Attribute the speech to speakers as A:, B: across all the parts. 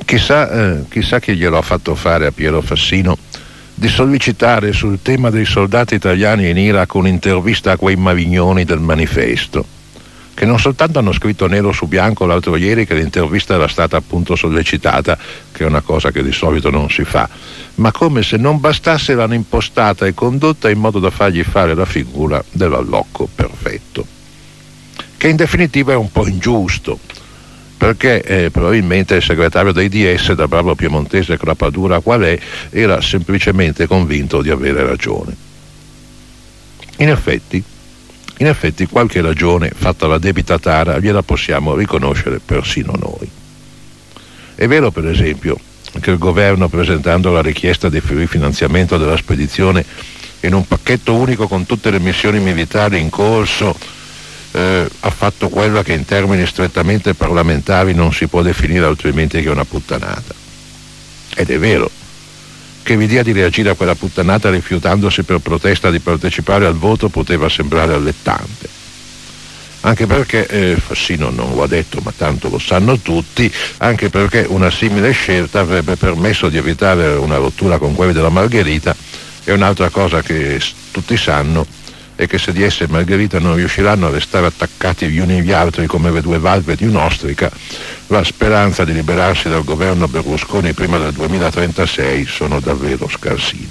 A: Chissà chi glielo ha fatto fare a Piero Fassino di sollecitare sul tema dei soldati italiani in Iraq un'intervista a quei mavignoni del Manifesto, che non soltanto hanno scritto nero su bianco l'altro ieri che l'intervista era stata appunto sollecitata, che è una cosa che di solito non si fa, ma come se non bastasse l'hanno impostata e condotta in modo da fargli fare la figura dell'allocco perfetto, che in definitiva è un po' ingiusto, perché probabilmente il segretario dei DS, da bravo piemontese crapadura qual è, era semplicemente convinto di avere ragione. In effetti qualche ragione fatta la debita tara gliela possiamo riconoscere persino noi. È vero per esempio che il governo, presentando la richiesta di rifinanziamento della spedizione in un pacchetto unico con tutte le missioni militari in corso, ha fatto quella che in termini strettamente parlamentari non si può definire altrimenti che una puttanata. Ed è vero che l'idea di reagire a quella puttanata rifiutandosi per protesta di partecipare al voto poteva sembrare allettante, anche perché Fassino non lo ha detto ma tanto lo sanno tutti, anche perché una simile scelta avrebbe permesso di evitare una rottura con quelli della Margherita, e un'altra cosa che tutti sanno è che se DS e Margherita non riusciranno a restare attaccati gli uni agli altri come le due valve di un'ostrica, la speranza di liberarsi dal governo Berlusconi prima del 2036 sono davvero scarsine.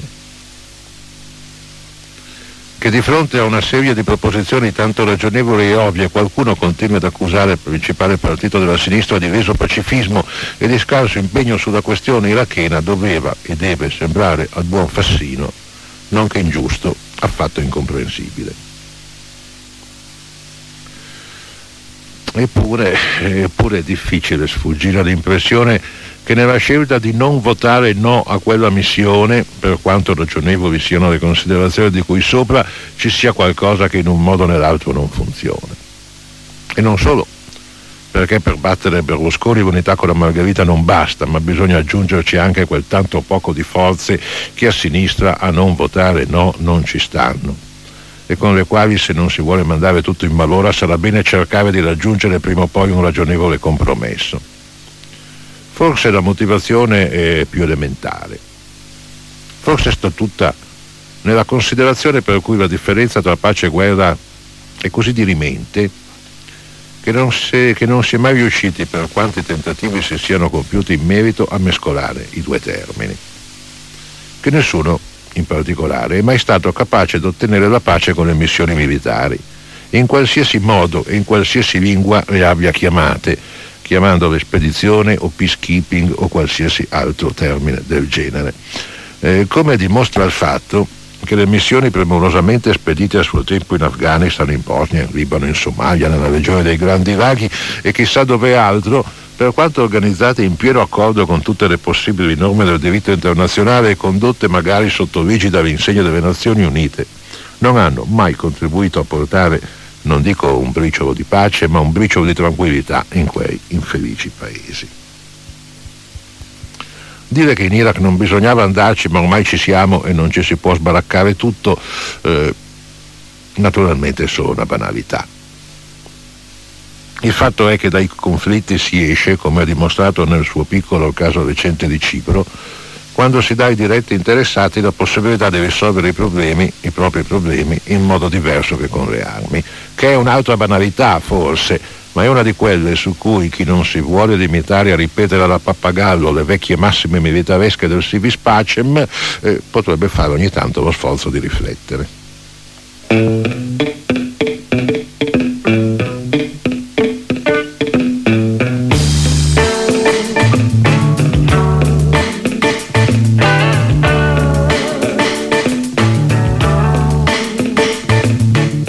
A: Che di fronte a una serie di proposizioni tanto ragionevoli e ovvie qualcuno continua ad accusare il principale partito della sinistra di reso pacifismo e di scarso impegno sulla questione irachena doveva e deve sembrare al buon Fassino, nonché ingiusto, affatto incomprensibile. Eppure è difficile sfuggire all'impressione che nella scelta di non votare no a quella missione, per quanto ragionevoli siano le considerazioni di cui sopra, ci sia qualcosa che in un modo o nell'altro non funziona. E non solo, perché per battere Berlusconi l'unità con la Margherita non basta, ma bisogna aggiungerci anche quel tanto poco di forze che a sinistra a non votare no non ci stanno, e con le quali, se non si vuole mandare tutto in malora, sarà bene cercare di raggiungere prima o poi un ragionevole compromesso. Forse la motivazione è più elementare. Forse sta tutta nella considerazione per cui la differenza tra pace e guerra è così dirimente che non si è mai riusciti, per quanti tentativi si siano compiuti in merito, a mescolare i due termini. Che nessuno, in particolare, è mai stato capace di ottenere la pace con le missioni militari, in qualsiasi modo e in qualsiasi lingua le abbia chiamate, chiamandole spedizione o peacekeeping o qualsiasi altro termine del genere. Come dimostra il fatto che le missioni premurosamente spedite a suo tempo in Afghanistan, in Bosnia, in Libano, in Somalia, nella regione dei Grandi Laghi e chissà dove altro, per quanto organizzate in pieno accordo con tutte le possibili norme del diritto internazionale e condotte magari sotto rigida all'insegna delle Nazioni Unite, non hanno mai contribuito a portare, non dico un briciolo di pace, ma un briciolo di tranquillità in quei infelici paesi. Dire che in Iraq non bisognava andarci, ma ormai ci siamo e non ci si può sbaraccare tutto, naturalmente è solo una banalità. Il fatto è che dai conflitti si esce, come ha dimostrato nel suo piccolo il caso recente di Cipro, quando si dà ai diretti interessati la possibilità di risolvere i propri problemi in modo diverso che con le armi, che è un'altra banalità forse, ma è una di quelle su cui chi non si vuole limitare a ripetere alla pappagallo le vecchie massime militaresche del si vis pacem potrebbe fare ogni tanto lo sforzo di riflettere.